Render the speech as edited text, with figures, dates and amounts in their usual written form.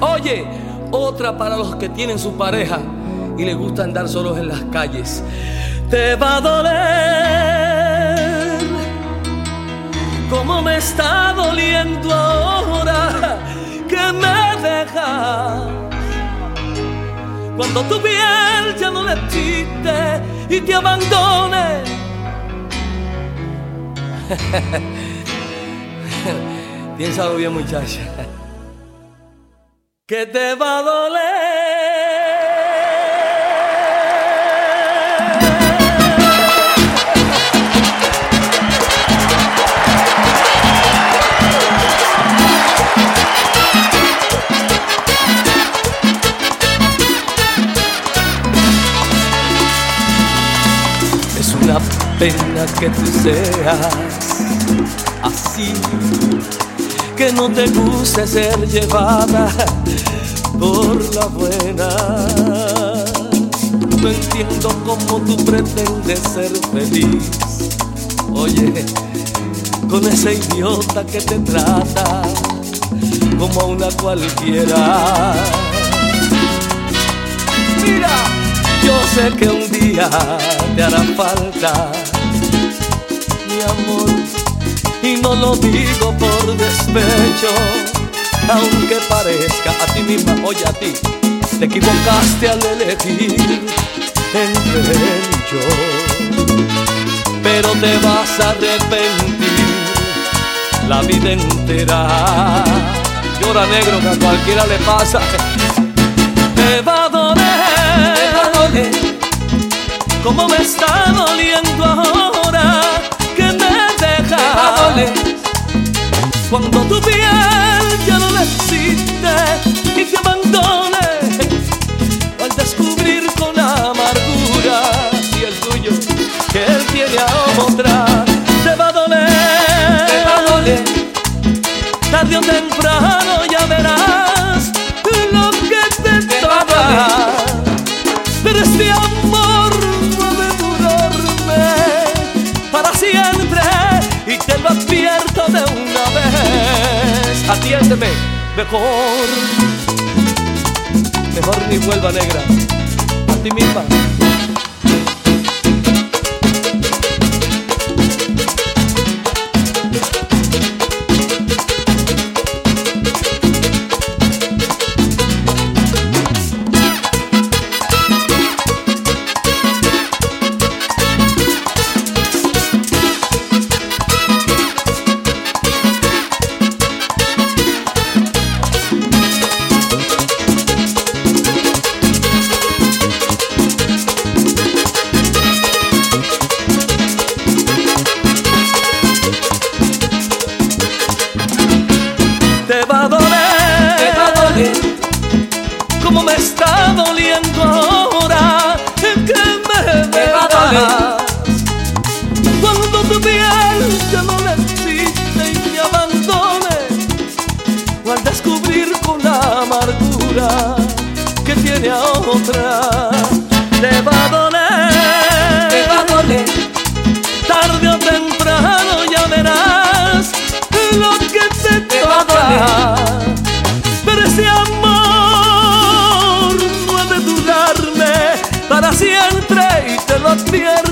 Oye, otra para los que tienen su pareja y les gusta andar solos en las calles. Te va a doler como me está doliendo ahora que me dejas, cuando tu piel ya no necesite y te abandone. Piénsalo bien, muchacha, que te va a doler. Es una pena que tú seas así, que no te guste ser llevada por la buena. No entiendo cómo tú pretendes ser feliz, oye, con ese idiota que te trata como a una cualquiera. Mira, yo sé que un día te hará falta, mi amor, y no lo digo por despecho, aunque parezca a ti misma, oye, a ti te equivocaste al elegir entre él y yo, pero te vas a arrepentir la vida entera. Llora, negro, que a cualquiera le pasa. Te va a doler como me está doliendo ahora que me dejas, cuando tu piel ya no existe y te abandone, al descubrir con amargura y el tuyo que él tiene a otra. Te va a doler, tarde o temprano ya verás lo que te toca. Pero este amor no debe durarme para siempre, y te lo advierto de una vez. Atiéndeme, mejor ni vuelva, negra, a ti misma. Te va a doler como me está doliendo ahora que me dejas, cuando tu piel ya no le existe y me abandone, o al descubrir con la amargura que tiene a otra. Te va a doler, tarde o temprano ya verás lo que te va a doler. Pero ese amor no ha de durarme para siempre, y te lo advierto